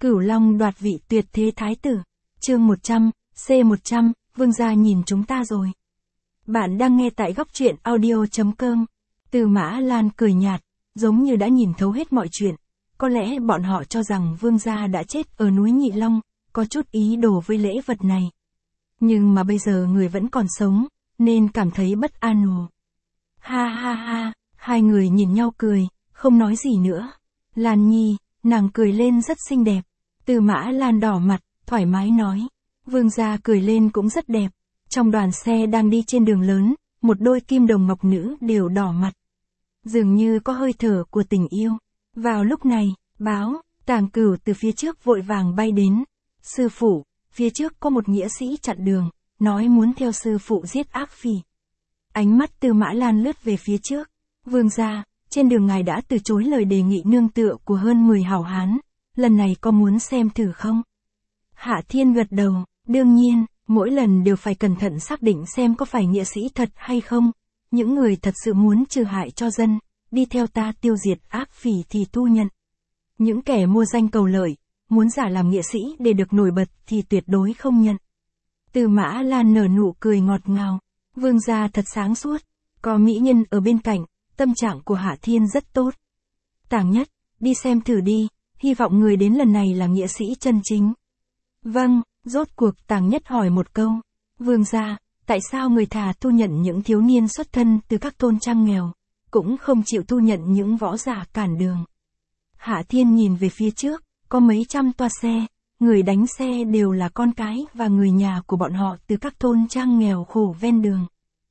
Cửu Long đoạt vị tuyệt thế thái tử. Chương 100, C100, vương gia nhìn chúng ta rồi. Bạn đang nghe tại góc truyện audio.com. Tư Mã Lan cười nhạt, giống như đã nhìn thấu hết mọi chuyện. Có lẽ bọn họ cho rằng vương gia đã chết ở núi Nhị Long, có chút ý đồ với lễ vật này. Nhưng mà bây giờ người vẫn còn sống, nên cảm thấy bất an ồ. Ha ha ha, hai người nhìn nhau cười, không nói gì nữa. Lan Nhi, nàng cười lên rất xinh đẹp. Tư Mã Lan đỏ mặt, thoải mái nói. Vương gia cười lên cũng rất đẹp. Trong đoàn xe đang đi trên đường lớn, một đôi kim đồng ngọc nữ đều đỏ mặt. Dường như có hơi thở của tình yêu. Vào lúc này, báo, Tàng Cửu từ phía trước vội vàng bay đến. Sư phụ, phía trước có một nghĩa sĩ chặn đường, nói muốn theo sư phụ giết ác phỉ. Ánh mắt Tư Mã Lan lướt về phía trước. Vương gia, trên đường ngài đã từ chối lời đề nghị nương tựa của hơn 10 hảo hán, lần này có muốn xem thử không? Hạ Thiên gật đầu, đương nhiên, mỗi lần đều phải cẩn thận xác định xem có phải nghĩa sĩ thật hay không. Những người thật sự muốn trừ hại cho dân, đi theo ta tiêu diệt ác phỉ thì thu nhận. Những kẻ mua danh cầu lợi, muốn giả làm nghĩa sĩ để được nổi bật thì tuyệt đối không nhận. Tư Mã Lan nở nụ cười ngọt ngào, vương gia thật sáng suốt, có mỹ nhân ở bên cạnh, tâm trạng của Hạ Thiên rất tốt. Tàng Nhất, đi xem thử đi, hy vọng người đến lần này là nghĩa sĩ chân chính. Vâng, rốt cuộc Tàng Nhất hỏi một câu, vương gia, tại sao người thà thu nhận những thiếu niên xuất thân từ các thôn trang nghèo, cũng không chịu thu nhận những võ giả cản đường? Hạ Thiên nhìn về phía trước, có mấy trăm toa xe, người đánh xe đều là con cái và người nhà của bọn họ từ các thôn trang nghèo khổ ven đường.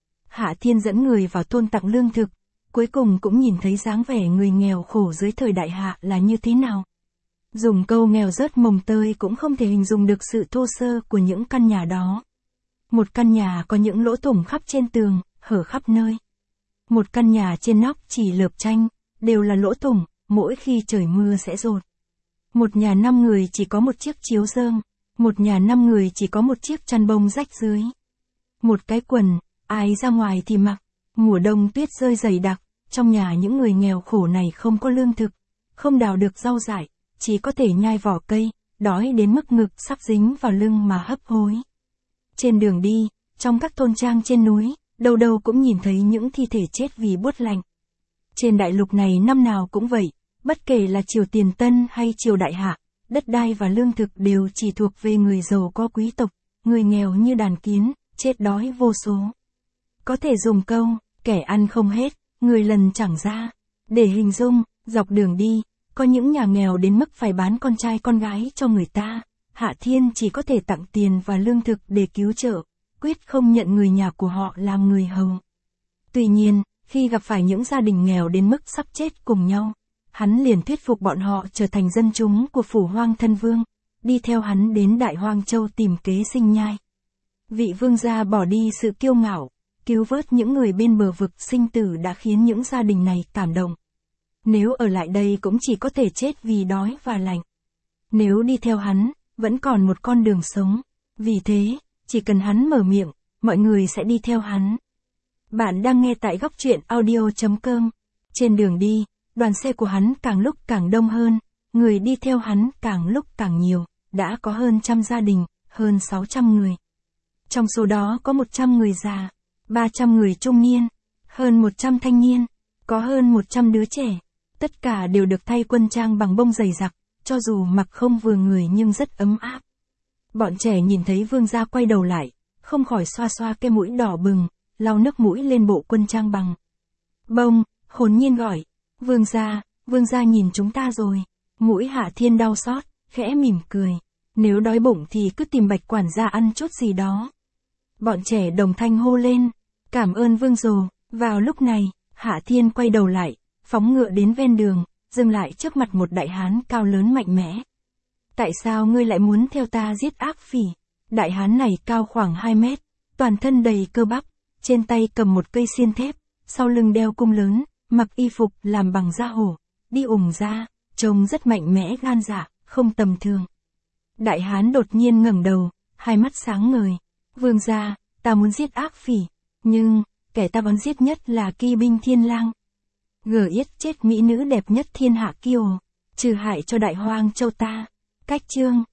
Hạ Thiên dẫn người vào thôn tặng lương thực, cuối cùng cũng nhìn thấy dáng vẻ người nghèo khổ dưới thời đại Hạ là như thế nào. Dùng câu nghèo rớt mồng tơi cũng không thể hình dung được sự thô sơ của những căn nhà đó. Một căn nhà có những lỗ thủng khắp trên tường, hở khắp nơi. Một căn nhà trên nóc chỉ lợp tranh, đều là lỗ thủng, mỗi khi trời mưa sẽ dột. Một nhà 5 người chỉ có một chiếc chiếu rơm, một nhà 5 người chỉ có một chiếc chăn bông rách dưới. Một cái quần, ai ra ngoài thì mặc, mùa đông tuyết rơi dày đặc, trong nhà những người nghèo khổ này không có lương thực, không đào được rau dại, chỉ có thể nhai vỏ cây, đói đến mức ngực sắp dính vào lưng mà hấp hối. Trên đường đi, trong các thôn trang trên núi, đâu đâu cũng nhìn thấy những thi thể chết vì buốt lạnh. Trên đại lục này năm nào cũng vậy, bất kể là triều tiền Tân hay triều đại Hạ, đất đai và lương thực đều chỉ thuộc về người giàu có quý tộc, người nghèo như đàn kiến, chết đói vô số. Có thể dùng câu, kẻ ăn không hết, người lần chẳng ra, để hình dung, dọc đường đi, có những nhà nghèo đến mức phải bán con trai con gái cho người ta. Hạ Thiên chỉ có thể tặng tiền và lương thực để cứu trợ, quyết không nhận người nhà của họ làm người hầu. Tuy nhiên, khi gặp phải những gia đình nghèo đến mức sắp chết cùng nhau, hắn liền thuyết phục bọn họ trở thành dân chúng của phủ Hoang Thân Vương, đi theo hắn đến Đại Hoang Châu tìm kế sinh nhai. Vị vương gia bỏ đi sự kiêu ngạo, cứu vớt những người bên bờ vực sinh tử đã khiến những gia đình này cảm động. Nếu ở lại đây cũng chỉ có thể chết vì đói và lạnh. Nếu đi theo hắn, vẫn còn một con đường sống. Vì thế, chỉ cần hắn mở miệng, mọi người sẽ đi theo hắn. Bạn đang nghe tại góc truyện audio.com. Trên đường đi, đoàn xe của hắn càng lúc càng đông hơn, người đi theo hắn càng lúc càng nhiều, đã có hơn 100 gia đình, hơn 600 người. Trong số đó có 100 người già, 300 người trung niên, hơn 100 thanh niên, có hơn 100 đứa trẻ. Tất cả đều được thay quân trang bằng bông dày dặc, cho dù mặc không vừa người nhưng rất ấm áp. Bọn trẻ nhìn thấy vương gia quay đầu lại, không khỏi xoa xoa cái mũi đỏ bừng, lau nước mũi lên bộ quân trang bằng bông, hồn nhiên gọi, vương gia nhìn chúng ta rồi. Mũi Hạ Thiên đau xót, khẽ mỉm cười, nếu đói bụng thì cứ tìm Bạch quản gia ăn chút gì đó. Bọn trẻ đồng thanh hô lên, cảm ơn vương rồ. Vào lúc này, Hạ Thiên quay đầu lại, phóng ngựa đến ven đường, dừng lại trước mặt một đại hán cao lớn mạnh mẽ. Tại sao ngươi lại muốn theo ta giết ác phỉ? Đại hán này cao khoảng 2 mét, toàn thân đầy cơ bắp, trên tay cầm một cây xiên thép, sau lưng đeo cung lớn, mặc y phục làm bằng da hổ, đi ủng ra, trông rất mạnh mẽ gan dạ, không tầm thường. Đại hán đột nhiên ngẩng đầu, hai mắt sáng ngời. Vương gia, ta muốn giết ác phỉ, nhưng, kẻ ta bắn giết nhất là Kỳ binh Thiên Lang. Yết chết mỹ nữ đẹp nhất thiên hạ kiều, trừ hại cho Đại Hoang Châu ta. Cách chương